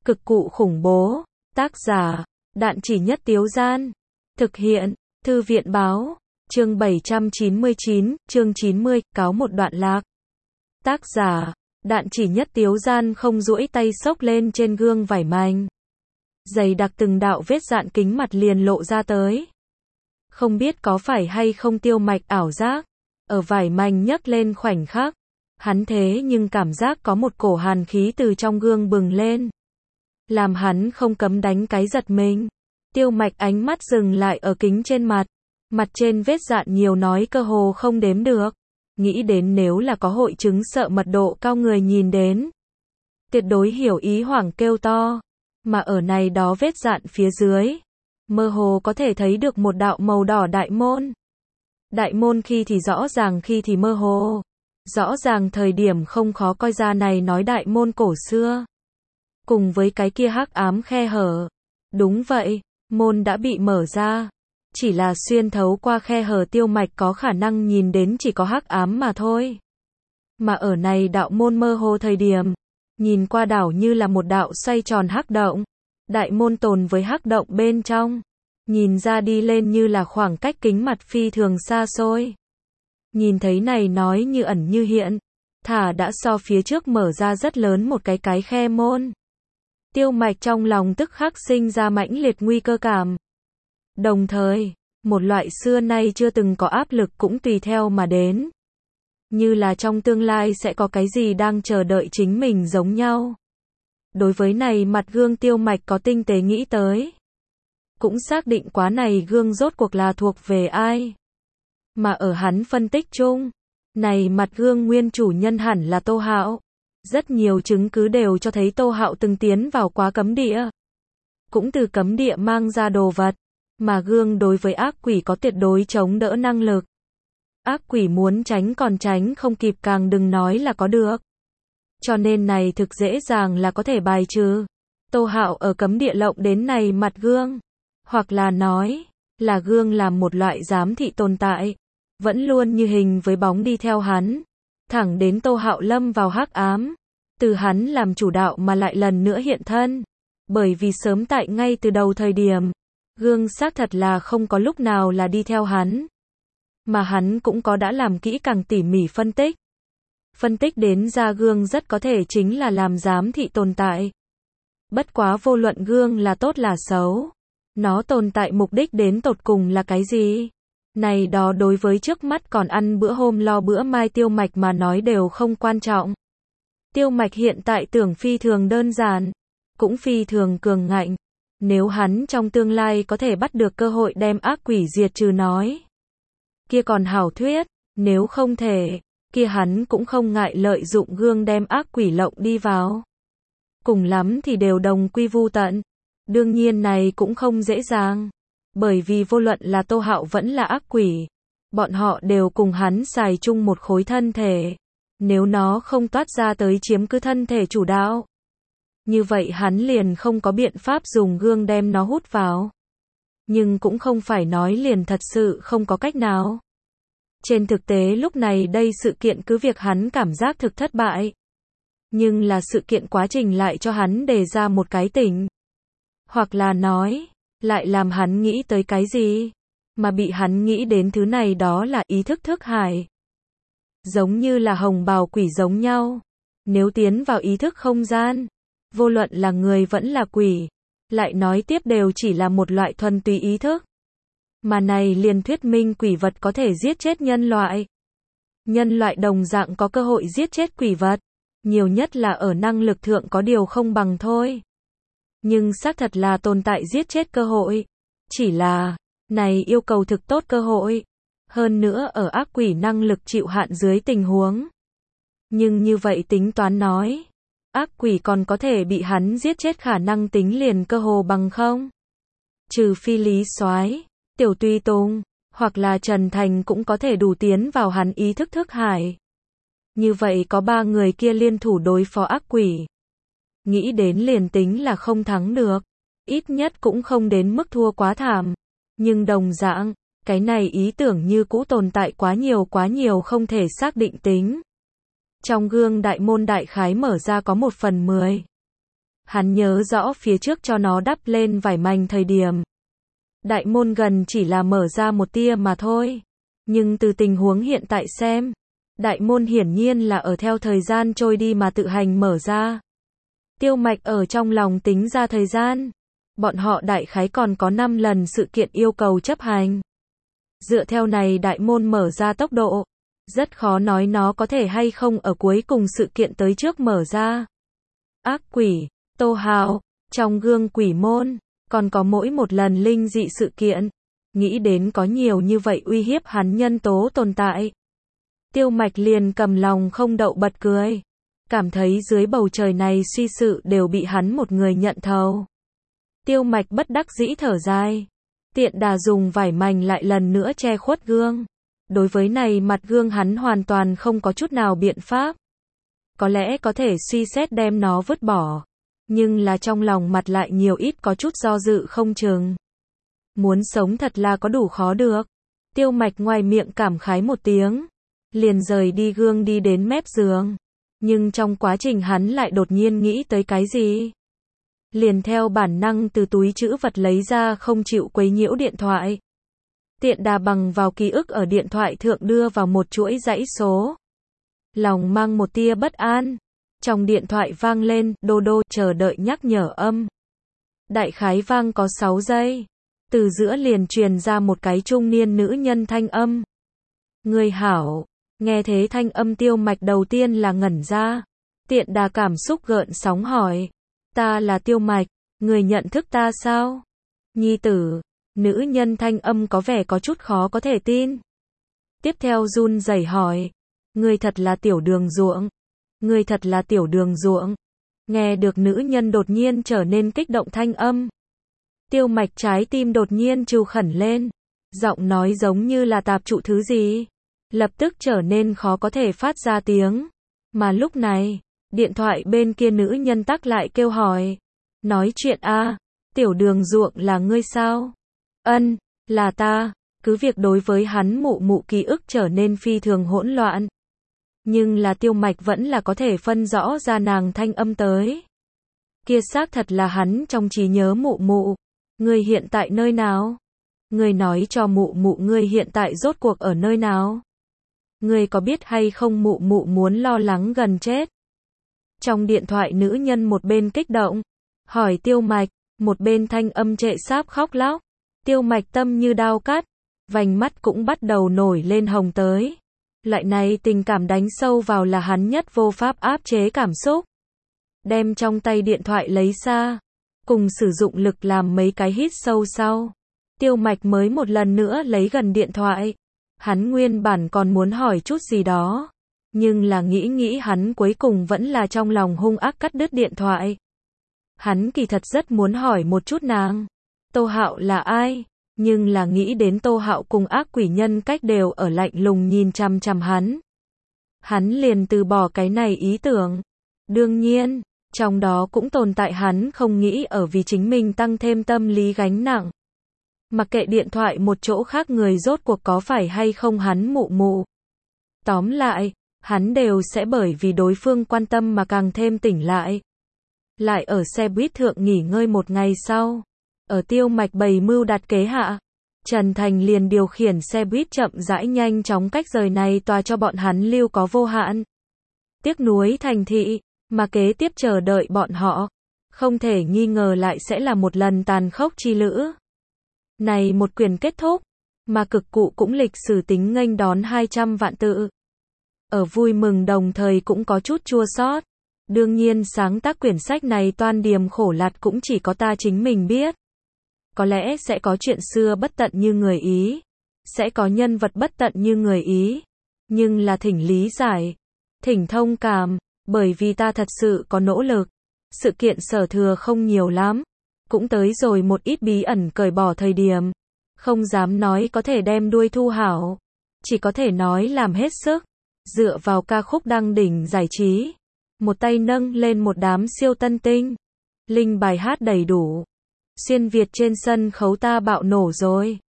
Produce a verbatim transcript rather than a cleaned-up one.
Cực cụ khủng bố. Tác giả, Đạn Chỉ Nhất Tiếu Gian. Thực hiện, Thư viện báo. Chương bảy trăm chín mươi chín, chương chín mươi, cáo một đoạn lạc. Tác giả, Đạn Chỉ Nhất Tiếu Gian không duỗi tay xốc lên trên gương vải mảnh. Dày đặc từng đạo vết dạn kính mặt liền lộ ra tới. Không biết có phải hay không Tiêu Mạch ảo giác, ở vải mảnh nhấc lên khoảnh khắc, hắn thế nhưng cảm giác có một cổ hàn khí từ trong gương bừng lên, làm hắn không cấm đánh cái giật mình. Tiêu Mạch ánh mắt dừng lại ở kính trên mặt, mặt trên vết dạn nhiều nói cơ hồ không đếm được. Nghĩ đến nếu là có hội chứng sợ mật độ cao người nhìn đến, tuyệt đối hiểu ý hoảng kêu to. Mà ở này đó vết dạn phía dưới, mơ hồ có thể thấy được một đạo màu đỏ đại môn. Đại môn khi thì rõ ràng khi thì mơ hồ. Rõ ràng thời điểm không khó coi ra này nói đại môn cổ xưa. Cùng với cái kia hắc ám khe hở. Đúng vậy, môn đã bị mở ra. Chỉ là xuyên thấu qua khe hở Tiêu Mạch có khả năng nhìn đến chỉ có hắc ám mà thôi. Mà ở này đạo môn mơ hồ thời điểm, nhìn qua đảo như là một đạo xoay tròn hắc động. Đại môn tồn với hắc động bên trong. Nhìn ra đi lên như là khoảng cách kính mặt phi thường xa xôi. Nhìn thấy này nói như ẩn như hiện. Thả đã so phía trước mở ra rất lớn một cái cái khe môn. Tiêu Mạch trong lòng tức khắc sinh ra mãnh liệt nguy cơ cảm. Đồng thời, một loại xưa nay chưa từng có áp lực cũng tùy theo mà đến. Như là trong tương lai sẽ có cái gì đang chờ đợi chính mình giống nhau. Đối với này mặt gương Tiêu Mạch có tinh tế nghĩ tới. Cũng xác định quá này gương rốt cuộc là thuộc về ai. Mà ở hắn phân tích chung, này mặt gương nguyên chủ nhân hẳn là Tô Hạo. Rất nhiều chứng cứ đều cho thấy Tô Hạo từng tiến vào quá cấm địa. Cũng từ cấm địa mang ra đồ vật. Mà gương đối với ác quỷ có tuyệt đối chống đỡ năng lực. Ác quỷ muốn tránh còn tránh không kịp càng đừng nói là có được. Cho nên này thực dễ dàng là có thể bài trừ. Tô Hạo ở cấm địa lộng đến này mặt gương. Hoặc là nói, là gương làm một loại giám thị tồn tại. Vẫn luôn như hình với bóng đi theo hắn. Thẳng đến Tô Hạo lâm vào hắc ám. Từ hắn làm chủ đạo mà lại lần nữa hiện thân. Bởi vì sớm tại ngay từ đầu thời điểm, gương xác thật là không có lúc nào là đi theo hắn. Mà hắn cũng có đã làm kỹ càng tỉ mỉ phân tích. Phân tích đến ra gương rất có thể chính là làm giám thị tồn tại. Bất quá vô luận gương là tốt là xấu. Nó tồn tại mục đích đến tột cùng là cái gì? Này đó đối với trước mắt còn ăn bữa hôm lo bữa mai Tiêu Mạch mà nói đều không quan trọng. Tiêu Mạch hiện tại tưởng phi thường đơn giản. Cũng phi thường cường ngạnh. Nếu hắn trong tương lai có thể bắt được cơ hội đem ác quỷ diệt trừ nói. Kia còn hảo thuyết. Nếu không thể, kia hắn cũng không ngại lợi dụng gương đem ác quỷ lộng đi vào. Cùng lắm thì đều đồng quy vu tận. Đương nhiên này cũng không dễ dàng. Bởi vì vô luận là Tô Hạo vẫn là ác quỷ. Bọn họ đều cùng hắn xài chung một khối thân thể. Nếu nó không toát ra tới chiếm cứ thân thể chủ đạo. Như vậy hắn liền không có biện pháp dùng gương đem nó hút vào. Nhưng cũng không phải nói liền thật sự không có cách nào. Trên thực tế lúc này đây sự kiện cứ việc hắn cảm giác thực thất bại. Nhưng là sự kiện quá trình lại cho hắn đề ra một cái tỉnh. Hoặc là nói, lại làm hắn nghĩ tới cái gì. Mà bị hắn nghĩ đến thứ này đó là ý thức thức hải. Giống như là hồng bào quỷ giống nhau. Nếu tiến vào ý thức không gian, vô luận là người vẫn là quỷ, lại nói tiếp đều chỉ là một loại thuần túy ý thức. Mà này liền thuyết minh quỷ vật có thể giết chết nhân loại. Nhân loại đồng dạng có cơ hội giết chết quỷ vật. Nhiều nhất là ở năng lực thượng có điều không bằng thôi. Nhưng xác thật là tồn tại giết chết cơ hội. Chỉ là, này yêu cầu thực tốt cơ hội. Hơn nữa ở ác quỷ năng lực chịu hạn dưới tình huống. Nhưng như vậy tính toán nói, ác quỷ còn có thể bị hắn giết chết khả năng tính liền cơ hồ bằng không. Trừ phi Lý Soái, Tiểu Tùy Tùng, hoặc là Trần Thành cũng có thể đủ tiến vào hắn ý thức thức hải. Như vậy có ba người kia liên thủ đối phó ác quỷ. Nghĩ đến liền tính là không thắng được. Ít nhất cũng không đến mức thua quá thảm. Nhưng đồng dạng, cái này ý tưởng như cũ tồn tại quá nhiều quá nhiều không thể xác định tính. Trong gương đại môn đại khái mở ra có một phần mười. Hắn nhớ rõ phía trước cho nó đắp lên vải mành thời điểm. Đại môn gần chỉ là mở ra một tia mà thôi. Nhưng từ tình huống hiện tại xem, đại môn hiển nhiên là ở theo thời gian trôi đi mà tự hành mở ra. Tiêu Mạch ở trong lòng tính ra thời gian. Bọn họ đại khái còn có năm lần sự kiện yêu cầu chấp hành. Dựa theo này đại môn mở ra tốc độ, rất khó nói nó có thể hay không ở cuối cùng sự kiện tới trước mở ra. Ác quỷ, Tô Hạo, trong gương quỷ môn, còn có mỗi một lần linh dị sự kiện. Nghĩ đến có nhiều như vậy uy hiếp hắn nhân tố tồn tại. Tiêu Mạch liền cầm lòng không đậu bật cười. Cảm thấy dưới bầu trời này suy sự đều bị hắn một người nhận thầu. Tiêu Mạch bất đắc dĩ thở dài. Tiện đà dùng vải mành lại lần nữa che khuất gương. Đối với này mặt gương hắn hoàn toàn không có chút nào biện pháp. Có lẽ có thể suy xét đem nó vứt bỏ. Nhưng là trong lòng mặt lại nhiều ít có chút do dự không chừng. Muốn sống thật là có đủ khó được. Tiêu Mạch ngoài miệng cảm khái một tiếng. Liền rời đi gương đi đến mép giường. Nhưng trong quá trình hắn lại đột nhiên nghĩ tới cái gì. Liền theo bản năng từ túi trữ vật lấy ra không chịu quấy nhiễu điện thoại. Tiện đà bằng vào ký ức ở điện thoại thượng đưa vào một chuỗi dãy số. Lòng mang một tia bất an. Trong điện thoại vang lên, đô đô, chờ đợi nhắc nhở âm. Đại khái vang có sáu giây. Từ giữa liền truyền ra một cái trung niên nữ nhân thanh âm. Người hảo. Nghe thế thanh âm Tiêu Mạch đầu tiên là ngẩn ra. Tiện đà cảm xúc gợn sóng hỏi. Ta là Tiêu Mạch, người nhận thức ta sao? Nhi tử. Nữ nhân thanh âm có vẻ có chút khó có thể tin. Tiếp theo run rẩy hỏi. Người thật là Tiểu Đường Ruộng. Người thật là Tiểu Đường Ruộng. Nghe được nữ nhân đột nhiên trở nên kích động thanh âm. Tiêu Mạch trái tim đột nhiên trù khẩn lên. Giọng nói giống như là tạp trụ thứ gì. Lập tức trở nên khó có thể phát ra tiếng. Mà lúc này, điện thoại bên kia nữ nhân tắc lại kêu hỏi. Nói chuyện a à, Tiểu Đường Ruộng là ngươi sao? Ân, là ta. Cứ việc đối với hắn mụ mụ ký ức trở nên phi thường hỗn loạn. Nhưng là Tiêu Mạch vẫn là có thể phân rõ ra nàng thanh âm tới. Kia xác thật là hắn trong trí nhớ mụ mụ. Ngươi hiện tại nơi nào? Ngươi nói cho mụ mụ ngươi hiện tại rốt cuộc ở nơi nào? Ngươi có biết hay không mụ mụ muốn lo lắng gần chết? Trong điện thoại nữ nhân một bên kích động, hỏi Tiêu Mạch, một bên thanh âm trệ sáp khóc lóc. Tiêu Mạch tâm như đao cắt, vành mắt cũng bắt đầu nổi lên hồng tới. Loại này tình cảm đánh sâu vào là hắn nhất vô pháp áp chế cảm xúc. Đem trong tay điện thoại lấy ra, cùng sử dụng lực làm mấy cái hít sâu sau. Tiêu Mạch mới một lần nữa lấy gần điện thoại. Hắn nguyên bản còn muốn hỏi chút gì đó. Nhưng là nghĩ nghĩ hắn cuối cùng vẫn là trong lòng hung ác cắt đứt điện thoại. Hắn kỳ thật rất muốn hỏi một chút nàng. Tô Hạo là ai? Nhưng là nghĩ đến Tô Hạo cùng ác quỷ nhân cách đều ở lạnh lùng nhìn chằm chằm hắn. Hắn liền từ bỏ cái này ý tưởng. Đương nhiên, trong đó cũng tồn tại hắn không nghĩ ở vì chính mình tăng thêm tâm lý gánh nặng. Mặc kệ điện thoại một chỗ khác người rốt cuộc có phải hay không hắn mụ mụ. Tóm lại, hắn đều sẽ bởi vì đối phương quan tâm mà càng thêm tỉnh lại. Lại ở xe buýt thượng nghỉ ngơi một ngày sau. Ở Tiêu Mạch bày mưu đặt kế hạ. Trần Thành liền điều khiển xe buýt chậm rãi nhanh chóng cách rời này tòa cho bọn hắn lưu có vô hạn. Tiếc nuối thành thị, mà kế tiếp chờ đợi bọn họ. Không thể nghi ngờ lại sẽ là một lần tàn khốc chi lữ. Này một quyển kết thúc, mà cực cụ cũng lịch sử tính nghênh đón hai trăm vạn tự. Ở vui mừng đồng thời cũng có chút chua xót. Đương nhiên sáng tác quyển sách này toan điềm khổ lạt cũng chỉ có ta chính mình biết. Có lẽ sẽ có chuyện xưa bất tận như người Ý. Sẽ có nhân vật bất tận như người Ý. Nhưng là thỉnh lý giải. Thỉnh thông cảm. Bởi vì ta thật sự có nỗ lực. Sự kiện sở thừa không nhiều lắm. Cũng tới rồi một ít bí ẩn cởi bỏ thời điểm. Không dám nói có thể đem đuôi thu hảo. Chỉ có thể nói làm hết sức. Dựa vào ca khúc đăng đỉnh giải trí. Một tay nâng lên một đám siêu tân tinh. Linh bài hát đầy đủ. Xuyên Việt trên sân khấu ta bạo nổ rồi.